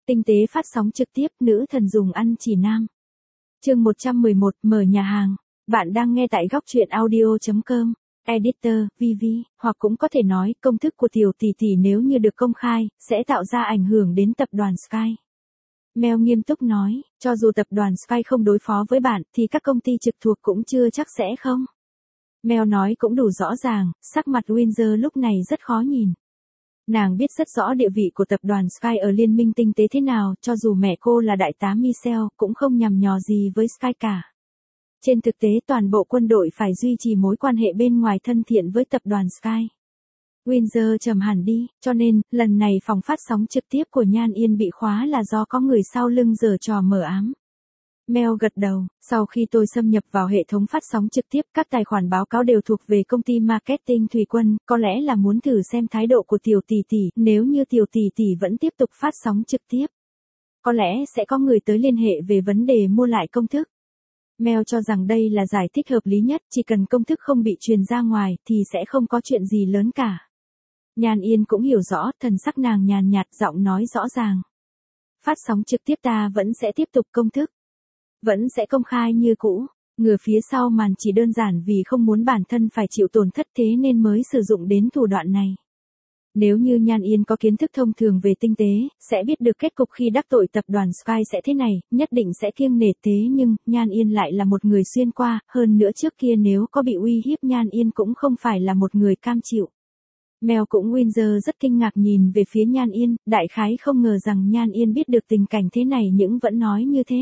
Tinh tế phát sóng trực tiếp, nữ thần dùng ăn chỉ nam. Chương 111, mở nhà hàng. Bạn đang nghe tại góc truyện audio.com. Editor, VV, hoặc cũng có thể nói, công thức của tiểu tỷ tỷ nếu như được công khai, sẽ tạo ra ảnh hưởng đến tập đoàn Sky. Mel nghiêm túc nói, cho dù tập đoàn Sky không đối phó với bạn, thì các công ty trực thuộc cũng chưa chắc sẽ không. Mel nói cũng đủ rõ ràng, sắc mặt Windsor lúc này rất khó nhìn. Nàng biết rất rõ địa vị của tập đoàn Sky ở liên minh tinh tế thế nào, cho dù mẹ cô là đại tá Michelle, cũng không nhằm nhò gì với Sky cả. Trên thực tế toàn bộ quân đội phải duy trì mối quan hệ bên ngoài thân thiện với tập đoàn Sky. Windsor trầm hẳn đi, cho nên, lần này phòng phát sóng trực tiếp của Nhan Yên bị khóa là do có người sau lưng giở trò mờ ám. Mel gật đầu, sau khi tôi xâm nhập vào hệ thống phát sóng trực tiếp, các tài khoản báo cáo đều thuộc về công ty marketing Thủy Quân, có lẽ là muốn thử xem thái độ của tiểu tỷ tỷ, nếu như tiểu tỷ tỷ vẫn tiếp tục phát sóng trực tiếp. Có lẽ sẽ có người tới liên hệ về vấn đề mua lại công thức. Mel cho rằng đây là giải thích hợp lý nhất, chỉ cần công thức không bị truyền ra ngoài, thì sẽ không có chuyện gì lớn cả. Nhan Yên cũng hiểu rõ, thần sắc nàng nhàn nhạt, giọng nói rõ ràng. Phát sóng trực tiếp ta vẫn sẽ tiếp tục công thức. Vẫn sẽ công khai như cũ, ngừa phía sau màn chỉ đơn giản vì không muốn bản thân phải chịu tổn thất thế nên mới sử dụng đến thủ đoạn này. Nếu như Nhan Yên có kiến thức thông thường về tinh tế, sẽ biết được kết cục khi đắc tội tập đoàn Sky sẽ thế này, nhất định sẽ kiêng nể thế nhưng, Nhan Yên lại là một người xuyên qua, hơn nữa trước kia nếu có bị uy hiếp Nhan Yên cũng không phải là một người cam chịu. Mel cũng Windsor rất kinh ngạc nhìn về phía Nhan Yên, đại khái không ngờ rằng Nhan Yên biết được tình cảnh thế này nhưng vẫn nói như thế.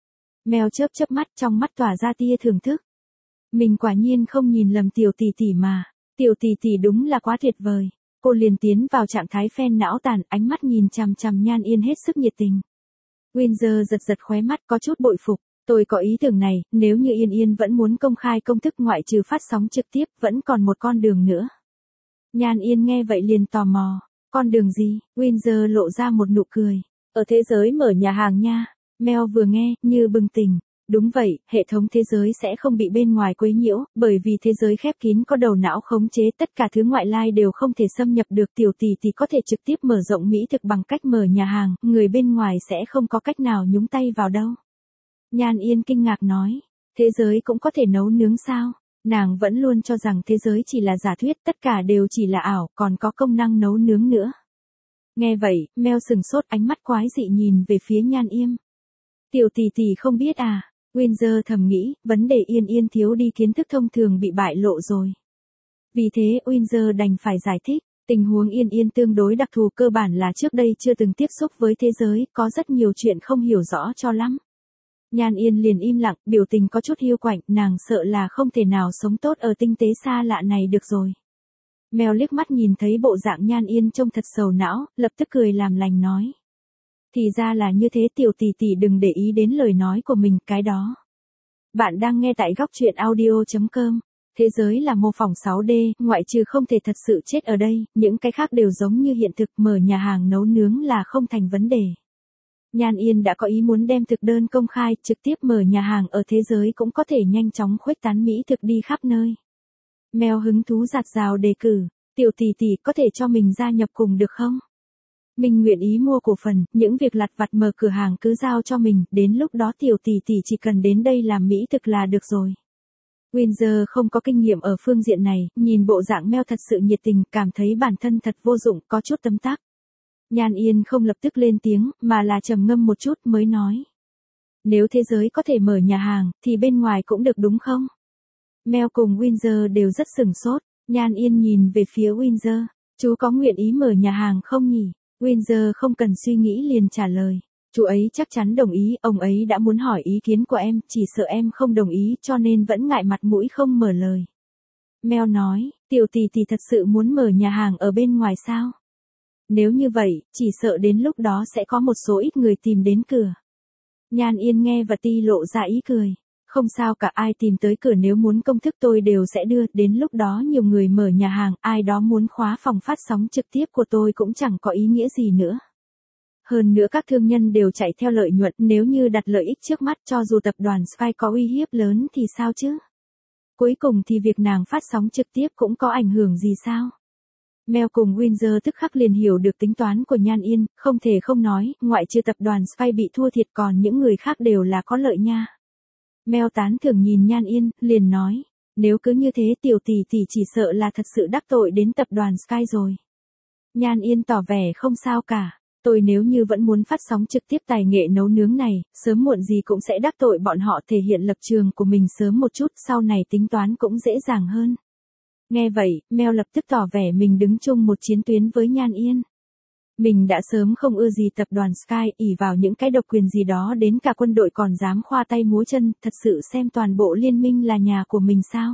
Mel chớp mắt trong mắt tỏa ra tia thưởng thức. Mình quả nhiên không nhìn lầm tiểu tỷ tỷ mà, tiểu tỷ tỷ đúng là quá tuyệt vời. Cô liền tiến vào trạng thái phen não tàn, ánh mắt nhìn chằm chằm Nhan Yên hết sức nhiệt tình. Windsor giật khóe mắt có chút bội phục, tôi có ý tưởng này, nếu như Yên vẫn muốn công khai công thức ngoại trừ phát sóng trực tiếp, vẫn còn một con đường nữa. Nhan Yên nghe vậy liền tò mò, con đường gì? Windsor lộ ra một nụ cười, ở thế giới mở nhà hàng nha. Mel vừa nghe, như bừng tỉnh. Đúng vậy, hệ thống thế giới sẽ không bị bên ngoài quấy nhiễu, bởi vì thế giới khép kín có đầu não khống chế tất cả thứ ngoại lai đều không thể xâm nhập được. Tiểu tỷ tỷ có thể trực tiếp mở rộng mỹ thực bằng cách mở nhà hàng, người bên ngoài sẽ không có cách nào nhúng tay vào đâu. Nhan Yên kinh ngạc nói, thế giới cũng có thể nấu nướng sao? Nàng vẫn luôn cho rằng thế giới chỉ là giả thuyết, tất cả đều chỉ là ảo, còn có công năng nấu nướng nữa. Nghe vậy, Mel sừng sốt ánh mắt quái dị nhìn về phía Nhan Yên. Tiểu tỷ tỷ không biết à? Windsor thầm nghĩ, vấn đề Yên thiếu đi kiến thức thông thường bị bại lộ rồi. Vì thế Windsor đành phải giải thích, tình huống Yên tương đối đặc thù, cơ bản là trước đây chưa từng tiếp xúc với thế giới, có rất nhiều chuyện không hiểu rõ cho lắm. Nhan Yên liền im lặng, biểu tình có chút hiu quạnh, nàng sợ là không thể nào sống tốt ở tinh tế xa lạ này được rồi. Mel liếc mắt nhìn thấy bộ dạng Nhan Yên trông thật sầu não, lập tức cười làm lành nói. Thì ra là như thế, tiểu tỷ tỷ đừng để ý đến lời nói của mình, cái đó. Bạn đang nghe tại góc truyện audio.com. Thế giới là mô phỏng 6D, ngoại trừ không thể thật sự chết ở đây, những cái khác đều giống như hiện thực, mở nhà hàng nấu nướng là không thành vấn đề. Nhan Yên đã có ý muốn đem thực đơn công khai, trực tiếp mở nhà hàng ở thế giới cũng có thể nhanh chóng khuếch tán mỹ thực đi khắp nơi. Mel hứng thú rạt rào đề cử, tiểu tỷ tỷ có thể cho mình gia nhập cùng được không? Mình nguyện ý mua cổ phần, những việc lặt vặt mở cửa hàng cứ giao cho mình, đến lúc đó tiểu tỷ tỷ chỉ cần đến đây làm mỹ thực là được rồi. Windsor không có kinh nghiệm ở phương diện này, nhìn bộ dạng Mel thật sự nhiệt tình, cảm thấy bản thân thật vô dụng, có chút tấm tắc. Nhan Yên không lập tức lên tiếng, mà là trầm ngâm một chút mới nói. Nếu thế giới có thể mở nhà hàng, thì bên ngoài cũng được đúng không? Mel cùng Windsor đều rất sửng sốt, Nhan Yên nhìn về phía Windsor, chú có nguyện ý mở nhà hàng không nhỉ? Windsor không cần suy nghĩ liền trả lời. Chú ấy chắc chắn đồng ý, ông ấy đã muốn hỏi ý kiến của em, chỉ sợ em không đồng ý cho nên vẫn ngại mặt mũi không mở lời. Mel nói, tiểu tỷ tỷ thật sự muốn mở nhà hàng ở bên ngoài sao? Nếu như vậy, chỉ sợ đến lúc đó sẽ có một số ít người tìm đến cửa. Nhan Yên nghe và ti lộ ra ý cười. Không sao cả, ai tìm tới cửa nếu muốn công thức tôi đều sẽ đưa, đến lúc đó nhiều người mở nhà hàng, ai đó muốn khóa phòng phát sóng trực tiếp của tôi cũng chẳng có ý nghĩa gì nữa. Hơn nữa các thương nhân đều chạy theo lợi nhuận, nếu như đặt lợi ích trước mắt cho dù tập đoàn Sky có uy hiếp lớn thì sao chứ? Cuối cùng thì việc nàng phát sóng trực tiếp cũng có ảnh hưởng gì sao? Mel cùng Windsor tức khắc liền hiểu được tính toán của Nhan Yên, không thể không nói, ngoại trừ tập đoàn Sky bị thua thiệt còn những người khác đều là có lợi nha. Mel tán thưởng nhìn Nhan Yên, liền nói, nếu cứ như thế tiểu tỷ tỷ chỉ sợ là thật sự đắc tội đến tập đoàn Sky rồi. Nhan Yên tỏ vẻ không sao cả. Tôi nếu như vẫn muốn phát sóng trực tiếp tài nghệ nấu nướng này, sớm muộn gì cũng sẽ đắc tội bọn họ, thể hiện lập trường của mình sớm một chút, sau này tính toán cũng dễ dàng hơn. Nghe vậy, Mel lập tức tỏ vẻ mình đứng chung một chiến tuyến với Nhan Yên. Mình đã sớm không ưa gì tập đoàn Sky, ỷ vào những cái độc quyền gì đó đến cả quân đội còn dám khoa tay múa chân, thật sự xem toàn bộ liên minh là nhà của mình sao?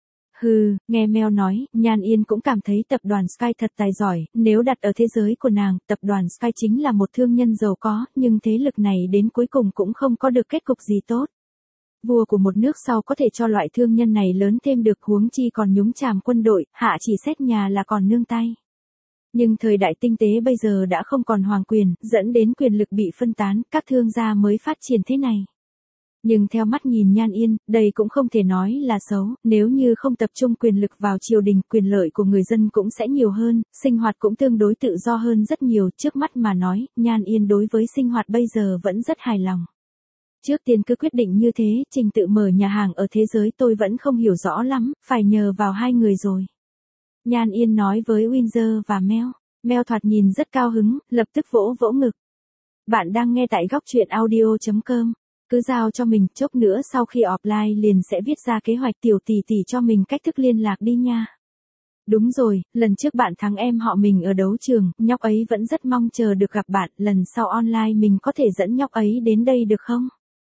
Hừ, nghe Mel nói, Nhan Yên cũng cảm thấy tập đoàn Sky thật tài giỏi, nếu đặt ở thế giới của nàng, tập đoàn Sky chính là một thương nhân giàu có, nhưng thế lực này đến cuối cùng cũng không có được kết cục gì tốt. Vua của một nước sau có thể cho loại thương nhân này lớn thêm được, huống chi còn nhúng chàm quân đội, hạ chỉ xét nhà là còn nương tay. Nhưng thời đại tinh tế bây giờ đã không còn hoàng quyền, dẫn đến quyền lực bị phân tán, các thương gia mới phát triển thế này. Nhưng theo mắt nhìn Nhan Yên, đây cũng không thể nói là xấu, nếu như không tập trung quyền lực vào triều đình, quyền lợi của người dân cũng sẽ nhiều hơn, sinh hoạt cũng tương đối tự do hơn rất nhiều, trước mắt mà nói, Nhan Yên đối với sinh hoạt bây giờ vẫn rất hài lòng. Trước tiên cứ quyết định như thế, trình tự mở nhà hàng ở thế giới tôi vẫn không hiểu rõ lắm, phải nhờ vào hai người rồi. Nhan Yên nói với Windsor và Mel. Mel thoạt nhìn rất cao hứng, lập tức vỗ vỗ ngực. Bạn đang nghe tại góc truyện audio.com. Cứ giao cho mình, chốc nữa sau khi offline liền sẽ viết ra kế hoạch tiểu tỷ tỷ cho mình cách thức liên lạc đi nha. Đúng rồi, lần trước bạn thắng em họ mình ở đấu trường, nhóc ấy vẫn rất mong chờ được gặp bạn, lần sau online mình có thể dẫn nhóc ấy đến đây được không?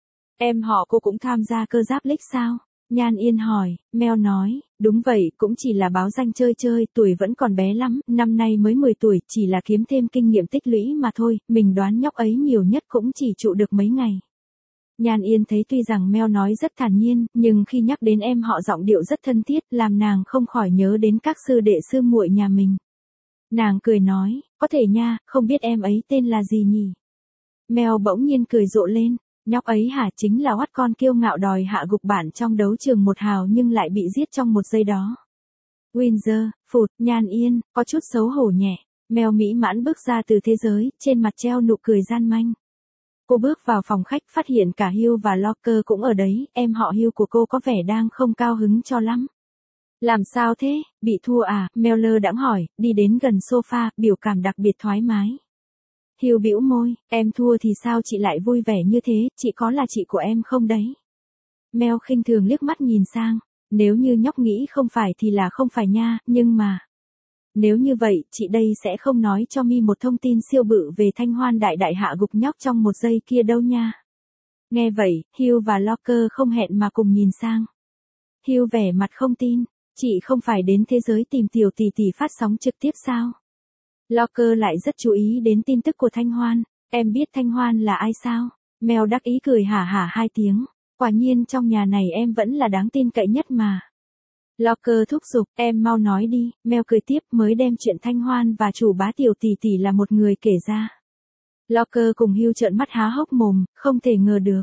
Em họ cô cũng tham gia cơ giáp League sao? Nhan Yên hỏi, Mel nói, đúng vậy, cũng chỉ là báo danh chơi chơi, tuổi vẫn còn bé lắm, năm nay mới 10 tuổi, chỉ là kiếm thêm kinh nghiệm tích lũy mà thôi, mình đoán nhóc ấy nhiều nhất cũng chỉ trụ được mấy ngày. Nhan Yên thấy tuy rằng Mel nói rất thản nhiên, nhưng khi nhắc đến em họ giọng điệu rất thân thiết, làm nàng không khỏi nhớ đến các sư đệ sư muội nhà mình. Nàng cười nói, có thể nha, không biết em ấy tên là gì nhỉ? Mel bỗng nhiên cười rộ lên. Nhóc ấy hả, chính là oắt con kiêu ngạo đòi hạ gục bạn trong đấu trường một hào nhưng lại bị giết trong một giây đó. Windsor, phụt, Nhan Yên, có chút xấu hổ nhẹ. Mel mỹ mãn bước ra từ thế giới, trên mặt treo nụ cười gian manh. Cô bước vào phòng khách, phát hiện cả Hugh và Locker cũng ở đấy, em họ Hugh của cô có vẻ đang không cao hứng cho lắm. Làm sao thế, bị thua à? Mel lơ đãng hỏi, đi đến gần sofa, biểu cảm đặc biệt thoải mái. Hugh bĩu môi, em thua thì sao chị lại vui vẻ như thế, chị có là chị của em không đấy? Mel khinh thường liếc mắt nhìn sang, nếu như nhóc nghĩ không phải thì là không phải nha, nhưng mà... Nếu như vậy, chị đây sẽ không nói cho mi một thông tin siêu bự về Thanh Hoan đại đại hạ gục nhóc trong một giây kia đâu nha. Nghe vậy, Hugh và Locker không hẹn mà cùng nhìn sang. Hugh vẻ mặt không tin, chị không phải đến thế giới tìm tiểu tỷ tỷ phát sóng trực tiếp sao? Locker lại rất chú ý đến tin tức của Thanh Hoan. Em biết Thanh Hoan là ai sao? Mel đắc ý cười hả hả 2 tiếng. Quả nhiên trong nhà này em vẫn là đáng tin cậy nhất mà. Locker thúc giục, em mau nói đi. Mel cười tiếp, mới đem chuyện Thanh Hoan và chủ bá tiểu tỷ tỷ là một người kể ra. Locker cùng Hugh trợn mắt há hốc mồm, không thể ngờ được.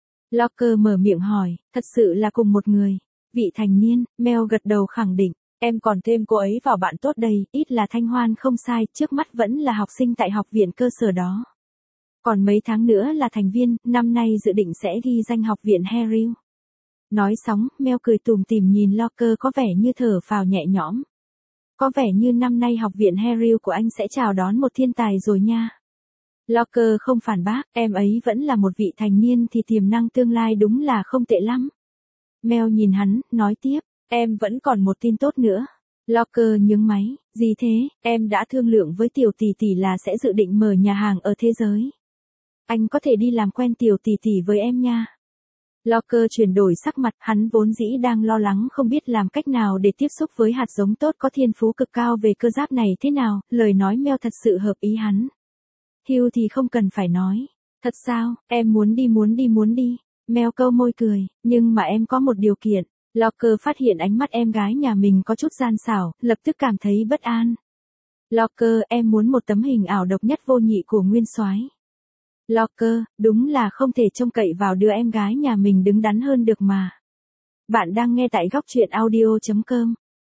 Locker mở miệng hỏi, thật sự là cùng một người. Vị thành niên, Mel gật đầu khẳng định. Em còn thêm cô ấy vào bạn tốt đây, ít là Thanh Hoan không sai, trước mắt vẫn là học sinh tại học viện cơ sở đó. Còn mấy tháng nữa là thành viên, năm nay dự định sẽ ghi danh học viện Harrow. Nói xong, Mel cười tủm tỉm nhìn Locker có vẻ như thở phào nhẹ nhõm. Có vẻ như năm nay học viện Harrow của anh sẽ chào đón một thiên tài rồi nha. Locker không phản bác, em ấy vẫn là một vị thành niên thì tiềm năng tương lai đúng là không tệ lắm. Mel nhìn hắn, nói tiếp. Em vẫn còn một tin tốt nữa. Locker nhướng máy, gì thế, em đã thương lượng với tiểu tỷ tỷ là sẽ dự định mở nhà hàng ở thế giới. Anh có thể đi làm quen tiểu tỷ tỷ với em nha. Locker chuyển đổi sắc mặt, hắn vốn dĩ đang lo lắng không biết làm cách nào để tiếp xúc với hạt giống tốt có thiên phú cực cao về cơ giáp này thế nào, lời nói Mel thật sự hợp ý hắn. Hugh thì không cần phải nói. Thật sao, em muốn đi. Mel câu môi cười, nhưng mà em có một điều kiện. Locker phát hiện ánh mắt em gái nhà mình có chút gian xảo, lập tức cảm thấy bất an. Locker, em muốn một tấm hình ảo độc nhất vô nhị của nguyên soái. Locker, đúng là không thể trông cậy vào đứa em gái nhà mình đứng đắn hơn được mà. Bạn đang nghe tại góc truyện audio.com.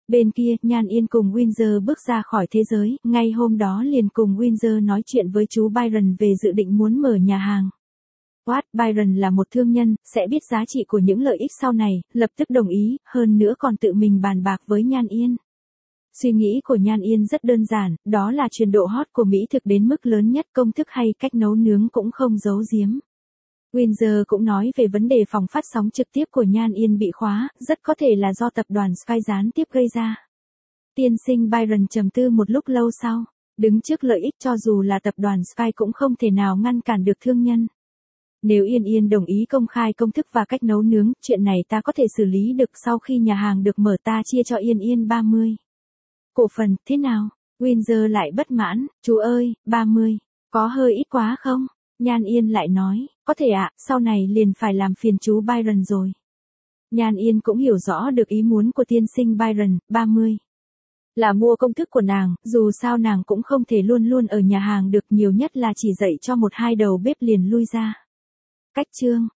Bên kia, Nhan Yên cùng Windsor bước ra khỏi thế giới, ngay hôm đó liền cùng Windsor nói chuyện với chú Byron về dự định muốn mở nhà hàng. Byron là một thương nhân, sẽ biết giá trị của những lợi ích sau này, lập tức đồng ý, hơn nữa còn tự mình bàn bạc với Nhan Yên. Suy nghĩ của Nhan Yên rất đơn giản, đó là truyền độ hot của mỹ thực đến mức lớn nhất, công thức hay cách nấu nướng cũng không giấu giếm. Windsor cũng nói về vấn đề phòng phát sóng trực tiếp của Nhan Yên bị khóa, rất có thể là do tập đoàn Sky gián tiếp gây ra. Tiên sinh Byron trầm tư một lúc lâu sau, đứng trước lợi ích cho dù là tập đoàn Sky cũng không thể nào ngăn cản được thương nhân. Nếu Yên Yên đồng ý công khai công thức và cách nấu nướng, chuyện này ta có thể xử lý được, sau khi nhà hàng được mở ta chia cho Yên Yên 30 cổ phần, thế nào? Windsor lại bất mãn, chú ơi, 30, có hơi ít quá không? Nhan Yên lại nói, có thể ạ, sau này liền phải làm phiền chú Byron rồi. Nhan Yên cũng hiểu rõ được ý muốn của tiên sinh Byron, 30. Là mua công thức của nàng, dù sao nàng cũng không thể luôn luôn ở nhà hàng được, nhiều nhất là chỉ dạy cho 1-2 đầu bếp liền lui ra. Cách chương